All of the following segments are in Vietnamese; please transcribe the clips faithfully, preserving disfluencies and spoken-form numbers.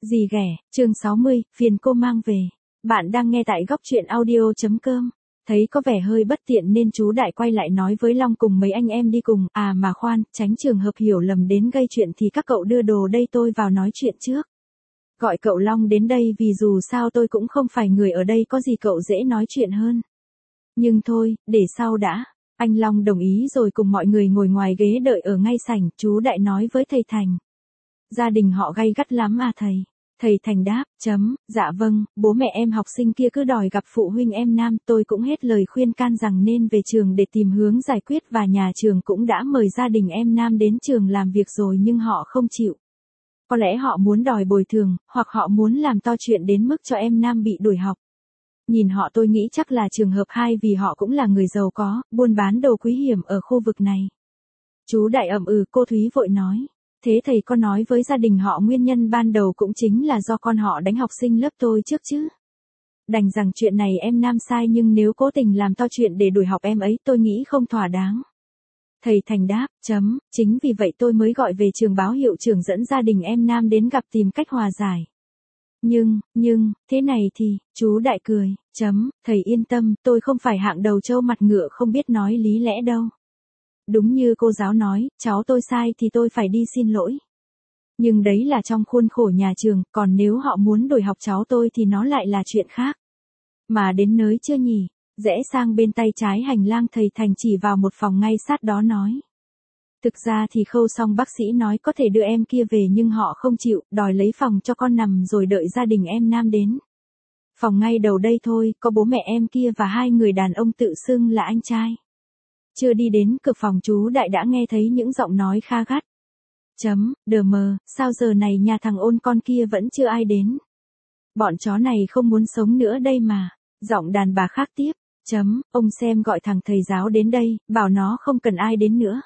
Gì ghẻ, chương sáu mươi, phiền cô mang về. Bạn đang nghe tại góc truyện audio.com. Thấy có vẻ hơi bất tiện nên chú Đại quay lại nói với Long cùng mấy anh em đi cùng. À mà khoan, tránh trường hợp hiểu lầm đến gây chuyện thì các cậu đưa đồ đây tôi vào nói chuyện trước. Gọi cậu Long đến đây vì dù sao tôi cũng không phải người ở đây, có gì cậu dễ nói chuyện hơn. Nhưng thôi, để sau đã. Anh Long đồng ý rồi cùng mọi người ngồi ngoài ghế đợi ở ngay sảnh. Chú Đại nói với thầy Thành. Gia đình họ gay gắt lắm à thầy? Thầy Thành đáp, chấm, dạ vâng, bố mẹ em học sinh kia cứ đòi gặp phụ huynh em nam, tôi cũng hết lời khuyên can rằng nên về trường để tìm hướng giải quyết và nhà trường cũng đã mời gia đình em nam đến trường làm việc rồi nhưng họ không chịu. Có lẽ họ muốn đòi bồi thường, hoặc họ muốn làm to chuyện đến mức cho em nam bị đuổi học. Nhìn họ tôi nghĩ chắc là trường hợp hai vì họ cũng là người giàu có, buôn bán đồ quý hiểm ở khu vực này. Chú Đại ậm ừ, cô Thúy vội nói. Thế thầy có nói với gia đình họ nguyên nhân ban đầu cũng chính là do con họ đánh học sinh lớp tôi trước chứ? Đành rằng chuyện này em nam sai nhưng nếu cố tình làm to chuyện để đuổi học em ấy tôi nghĩ không thỏa đáng. Thầy Thành đáp, chấm, chính vì vậy tôi mới gọi về trường báo hiệu trưởng dẫn gia đình em nam đến gặp tìm cách hòa giải. Nhưng, nhưng, thế này thì, chú Đại cười, chấm, thầy yên tâm, tôi không phải hạng đầu trâu mặt ngựa không biết nói lý lẽ đâu. Đúng như cô giáo nói, cháu tôi sai thì tôi phải đi xin lỗi. Nhưng đấy là trong khuôn khổ nhà trường, còn nếu họ muốn đuổi học cháu tôi thì nó lại là chuyện khác. Mà đến nơi chưa nhỉ? Rẽ sang bên tay trái hành lang thầy Thành chỉ vào một phòng ngay sát đó nói. Thực ra thì khâu xong bác sĩ nói có thể đưa em kia về nhưng họ không chịu, đòi lấy phòng cho con nằm rồi đợi gia đình em nam đến. Phòng ngay đầu đây thôi, có bố mẹ em kia và hai người đàn ông tự xưng là anh trai. Chưa đi đến cửa phòng chú Đại đã nghe thấy những giọng nói kha gắt. Chấm, đờ mờ, sao giờ này nhà thằng ôn con kia vẫn chưa ai đến. Bọn chó này không muốn sống nữa đây mà. Giọng đàn bà khác tiếp. Chấm, ông xem gọi thằng thầy giáo đến đây, bảo nó không cần ai đến nữa.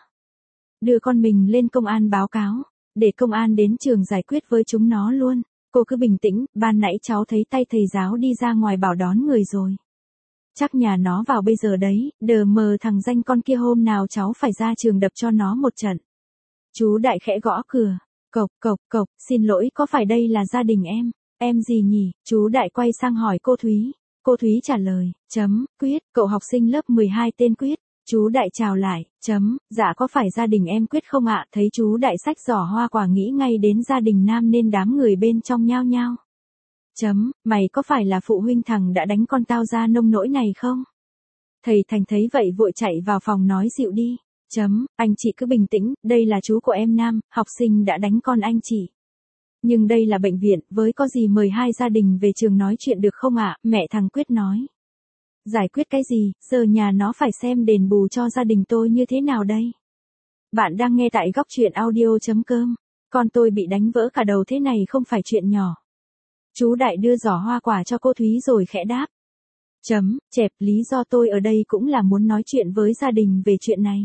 Đưa con mình lên công an báo cáo, để công an đến trường giải quyết với chúng nó luôn. Cô cứ bình tĩnh, ban nãy cháu thấy tay thầy giáo đi ra ngoài bảo đón người rồi. Chắc nhà nó vào bây giờ đấy, đờ mờ thằng danh con kia hôm nào cháu phải ra trường đập cho nó một trận. Chú Đại khẽ gõ cửa. Cộc cộc cộc, xin lỗi có phải đây là gia đình em? Em gì nhỉ? Chú Đại quay sang hỏi cô Thúy. Cô Thúy trả lời, chấm, Quyết, cậu học sinh lớp mười hai tên Quyết. Chú Đại chào lại, chấm, dạ có phải gia đình em Quyết không ạ? Thấy chú Đại xách giỏ hoa quả nghĩ ngay đến gia đình nam nên đám người bên trong nhao nhao. Chấm, mày có phải là phụ huynh thằng đã đánh con tao ra nông nỗi này không? Thầy Thành thấy vậy vội chạy vào phòng nói dịu đi. Chấm, anh chị cứ bình tĩnh, đây là chú của em Nam, học sinh đã đánh con anh chị. Nhưng đây là bệnh viện, với có gì mời hai gia đình về trường nói chuyện được không ạ? Mẹ thằng Quyết nói. Giải quyết cái gì, giờ nhà nó phải xem đền bù cho gia đình tôi như thế nào đây? Bạn đang nghe tại góc truyện audio.com. Con tôi bị đánh vỡ cả đầu thế này không phải chuyện nhỏ. Chú Đại đưa giỏ hoa quả cho cô Thúy rồi khẽ đáp. Chấm, chẹp, lý do tôi ở đây cũng là muốn nói chuyện với gia đình về chuyện này.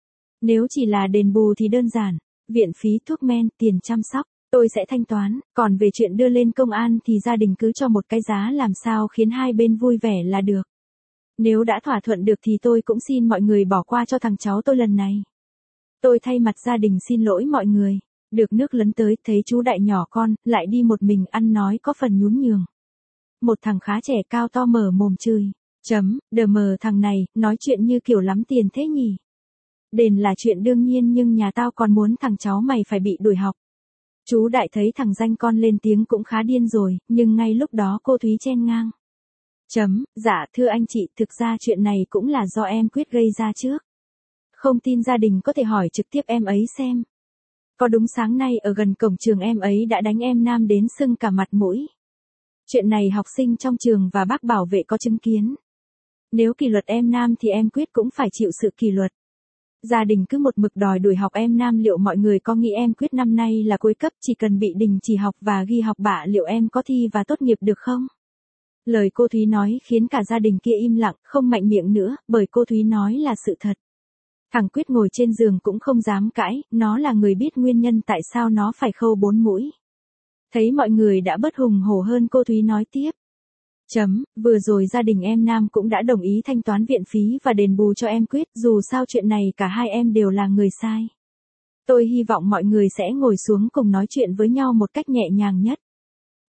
Nếu chỉ là đền bù thì đơn giản, viện phí thuốc men, tiền chăm sóc, tôi sẽ thanh toán, còn về chuyện đưa lên công an thì gia đình cứ cho một cái giá làm sao khiến hai bên vui vẻ là được. Nếu đã thỏa thuận được thì tôi cũng xin mọi người bỏ qua cho thằng cháu tôi lần này. Tôi thay mặt gia đình xin lỗi mọi người. Được nước lấn tới, thấy chú Đại nhỏ con, lại đi một mình ăn nói có phần nhún nhường. Một thằng khá trẻ cao to mở mồm chửi. Chấm, đờ mờ thằng này, nói chuyện như kiểu lắm tiền thế nhỉ. Đền là chuyện đương nhiên nhưng nhà tao còn muốn thằng cháu mày phải bị đuổi học. Chú Đại thấy thằng danh con lên tiếng cũng khá điên rồi, nhưng ngay lúc đó cô Thúy chen ngang. Chấm, dạ thưa anh chị, thực ra chuyện này cũng là do em Quyết gây ra trước. Không tin gia đình có thể hỏi trực tiếp em ấy xem. Có đúng sáng nay ở gần cổng trường em ấy đã đánh em Nam đến sưng cả mặt mũi. Chuyện này học sinh trong trường và bác bảo vệ có chứng kiến. Nếu kỷ luật em Nam thì em Quyết cũng phải chịu sự kỷ luật. Gia đình cứ một mực đòi đuổi học em Nam, liệu mọi người có nghĩ em Quyết năm nay là cuối cấp chỉ cần bị đình chỉ học và ghi học bạ liệu em có thi và tốt nghiệp được không? Lời cô Thúy nói khiến cả gia đình kia im lặng, không mạnh miệng nữa, bởi cô Thúy nói là sự thật. Thằng Quyết ngồi trên giường cũng không dám cãi, nó là người biết nguyên nhân tại sao nó phải khâu bốn mũi. Thấy mọi người đã bớt hùng hổ hơn cô Thúy nói tiếp. Chấm, vừa rồi gia đình em Nam cũng đã đồng ý thanh toán viện phí và đền bù cho em Quyết, dù sao chuyện này cả hai em đều là người sai. Tôi hy vọng mọi người sẽ ngồi xuống cùng nói chuyện với nhau một cách nhẹ nhàng nhất.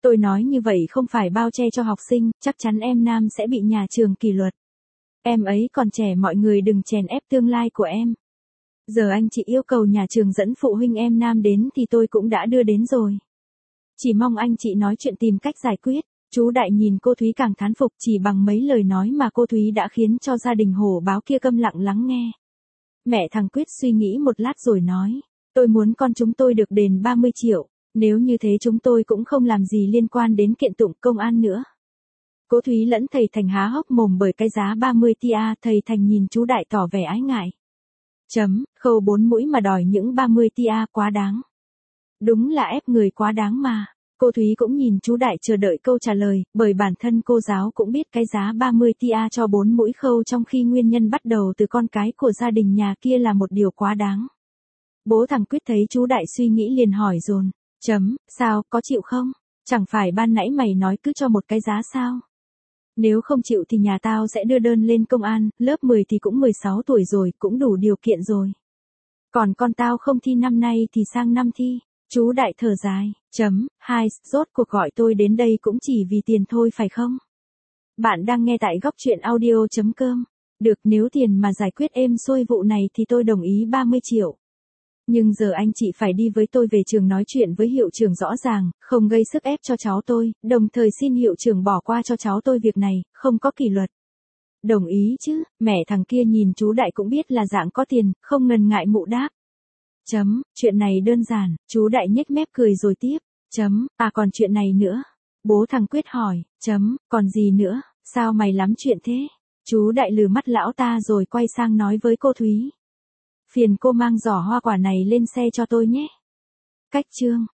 Tôi nói như vậy không phải bao che cho học sinh, chắc chắn em Nam sẽ bị nhà trường kỷ luật. Em ấy còn trẻ, mọi người đừng chèn ép tương lai của em. Giờ anh chị yêu cầu nhà trường dẫn phụ huynh em Nam đến thì tôi cũng đã đưa đến rồi. Chỉ mong anh chị nói chuyện tìm cách giải quyết. Chú Đại nhìn cô Thúy càng thán phục, chỉ bằng mấy lời nói mà cô Thúy đã khiến cho gia đình hổ báo kia câm lặng lắng nghe. Mẹ thằng Quyết suy nghĩ một lát rồi nói, tôi muốn con chúng tôi được đền ba mươi triệu, nếu như thế chúng tôi cũng không làm gì liên quan đến kiện tụng công an nữa. Cô Thúy lẫn thầy Thành há hốc mồm bởi cái giá ba mươi tia, thầy Thành nhìn chú Đại tỏ vẻ ái ngại. Chấm, khâu bốn mũi mà đòi những ba mươi tia quá đáng. Đúng là ép người quá đáng mà. Cô Thúy cũng nhìn chú Đại chờ đợi câu trả lời, bởi bản thân cô giáo cũng biết cái giá ba mươi tia cho bốn mũi khâu trong khi nguyên nhân bắt đầu từ con cái của gia đình nhà kia là một điều quá đáng. Bố thằng Quyết thấy chú Đại suy nghĩ liền hỏi dồn, chấm, sao, có chịu không? Chẳng phải ban nãy mày nói cứ cho một cái giá sao? Nếu không chịu thì nhà tao sẽ đưa đơn lên công an, lớp mười thì cũng mười sáu tuổi rồi, cũng đủ điều kiện rồi. Còn con tao không thi năm nay thì sang năm thi. Chú Đại thở dài, chấm, hai, rốt cuộc gọi tôi đến đây cũng chỉ vì tiền thôi phải không? Bạn đang nghe tại góc chuyện audio chấm com. Được, nếu tiền mà giải quyết êm xuôi vụ này thì tôi đồng ý ba mươi triệu. Nhưng giờ anh chị phải đi với tôi về trường nói chuyện với hiệu trưởng rõ ràng, không gây sức ép cho cháu tôi, đồng thời xin hiệu trưởng bỏ qua cho cháu tôi việc này, không có kỷ luật. Đồng ý chứ, mẹ thằng kia nhìn chú Đại cũng biết là dạng có tiền, không ngần ngại mụ đáp. Chấm, chuyện này đơn giản, chú Đại nhếch mép cười rồi tiếp. Chấm, à còn chuyện này nữa. Bố thằng Quyết hỏi, chấm, còn gì nữa, sao mày lắm chuyện thế? Chú Đại lừ mắt lão ta rồi quay sang nói với cô Thúy. Phiền cô mang giỏ hoa quả này lên xe cho tôi nhé. Cách chương.